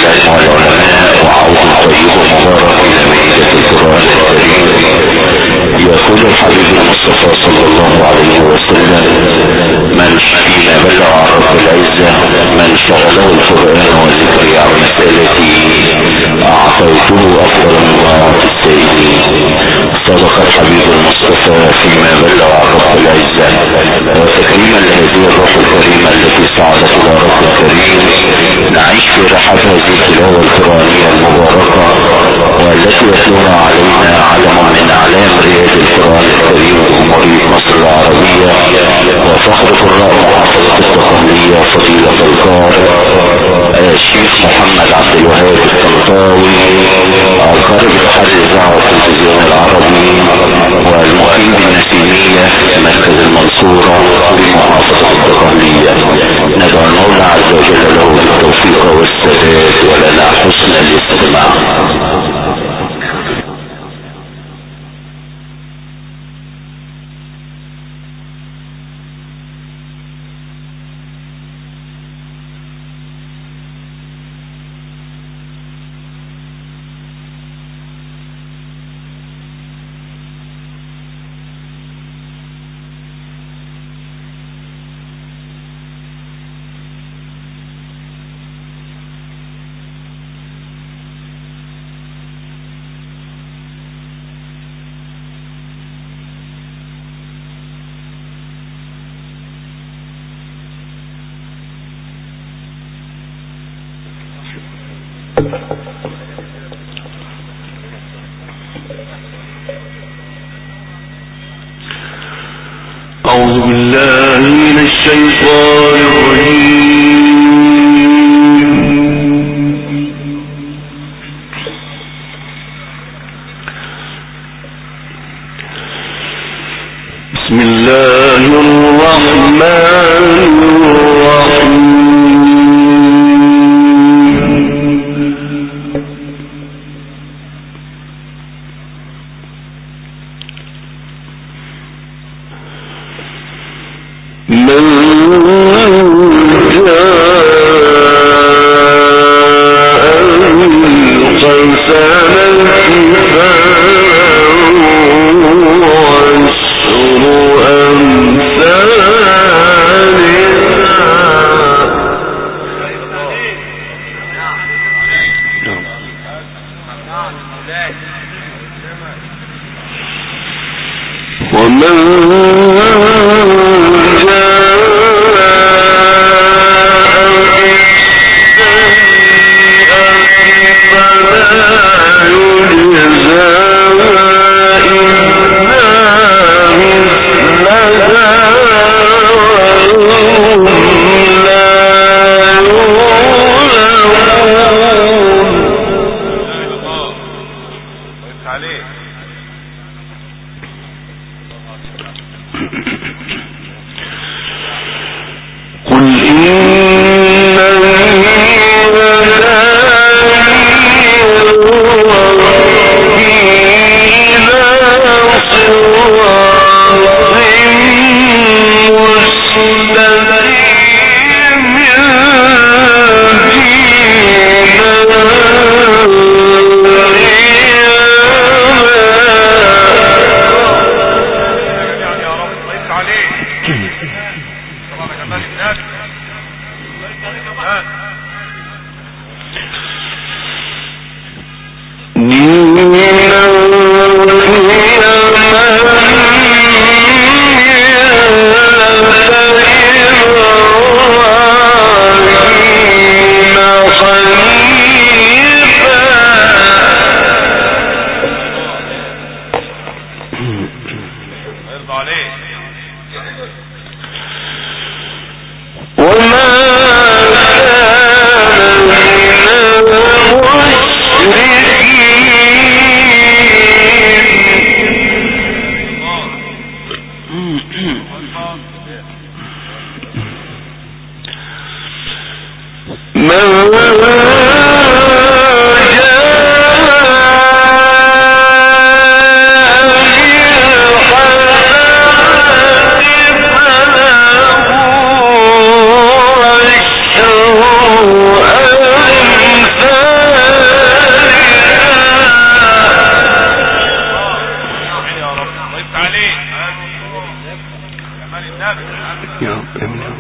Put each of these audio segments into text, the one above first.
العلم والعلماء وعود طيب ومبارك إلى مائدة القرآن الكريم. يقول الحبيب المصطفى صلى الله عليه وسلم: من فيما بلغ عن رب العزة من شغله القرآن وذكري عن مسألتي أعطيته أفضل مما أعطي السائلين. صدق الحبيب المصطفى فيما بلغ عن رب العزة. وتكريما لهذه الروح الكريمة التي صعدت إلى رب الكريم، نعيش في رحاب هذه التلاوة القرآنية المباركة، والتي يتلوها علينا علم من أعلام رياض القرآن الكريم بجمهورية مصر العربية وفخر قراء محافظة الدقهلية فضيلة القارئ الشيخ محمد عبد الوهاب الطنطاوي، القارئ بحر الإذاعة والتلفزيون العربي، والمقيم بالنسيمية مركز المنصورة بمحافظة الدقهلية. ندعو المولى عز وجل له بالتوفيق والسداد ولنا حسن الاستماع. أعوذ بالله من الشيطان الرجيم. بسم الله الرحمن الرحيم. يا رب امين.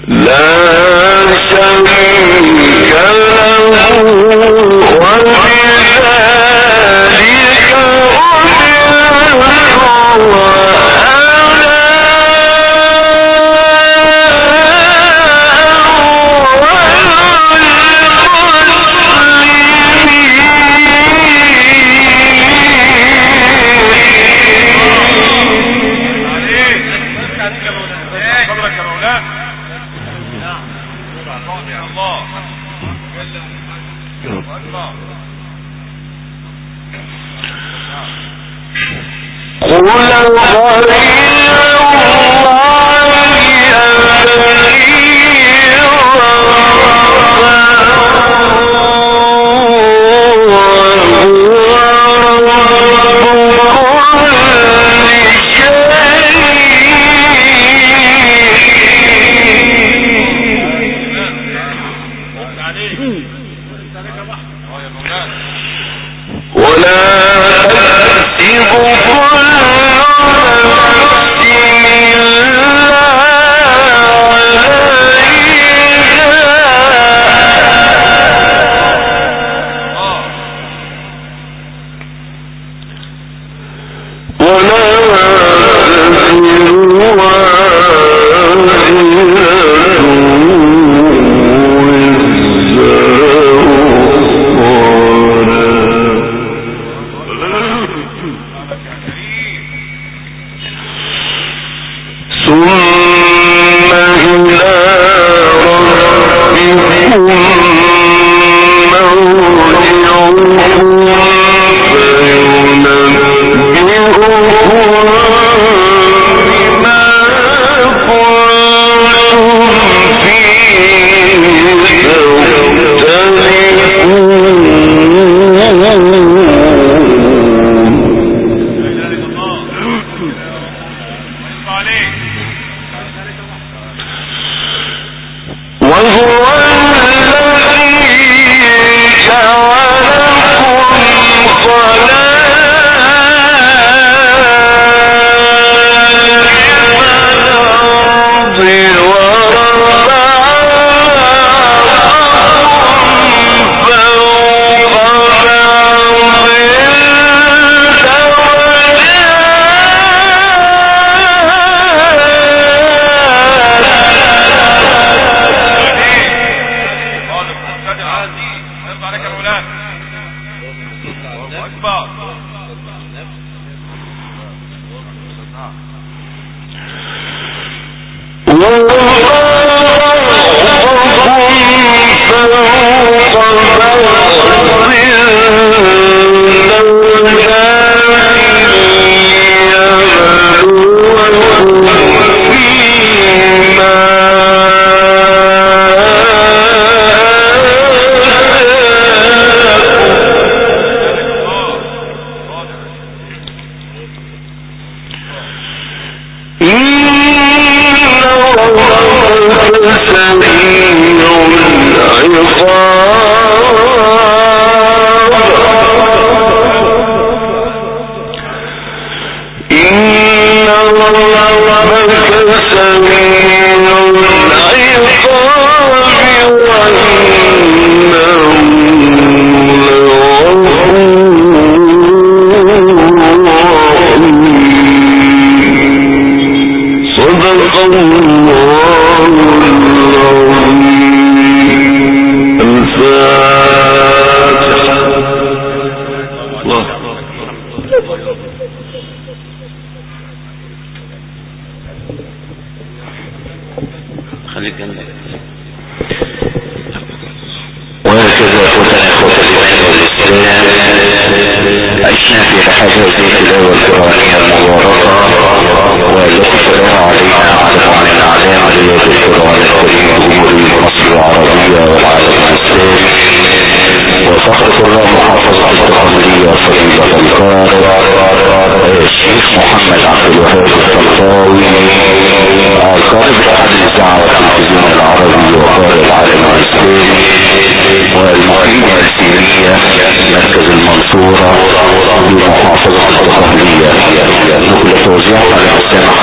بمحافظة الدقهلية. نقل توزيعها للمستمع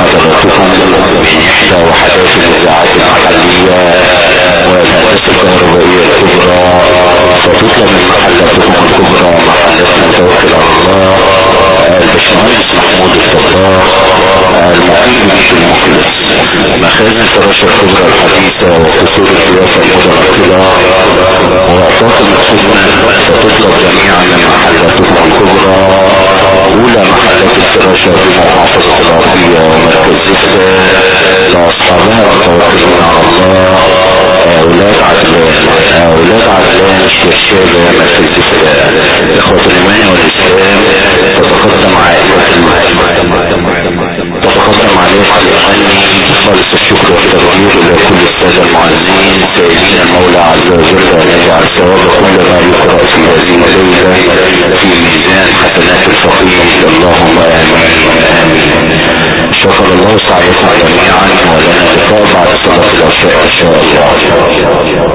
حضراتكم من إحدى وحدات الإذاعات المحلية والهندسة الكهربائية الكبرى، فتطلب من محلاتكم الكبرى محلاتنا توكل على الله الباشمهندس محمود الطباخ المقيم في المخلص، مخازن فراشة الكبرى الحديثة وقصور الضيافة المتنقلة وأطاقم الخدمة، فتطلب جميعا من محلاتكم الكبرى أولى محلات الفراشة بمحافظة العربية ومركز زفة لأصحابها المتوكلين على الله أولاد عدلان الشرشابة مركز زفة. إخوة الإيمان والإسلام، تتقدم عليكم الغني خالص الشكر والتقدير إلى كل السادة المعزين، سائلين المولى عز وجل أن يجعل ثواب كل ما يقرأ في هذه الليلة في ميزان حسنات الفقير، اللهم آمين آمين. شكر الله سعيكم جميعا، ولنا لقاء بعد صلاة العشاء إن شاء الله.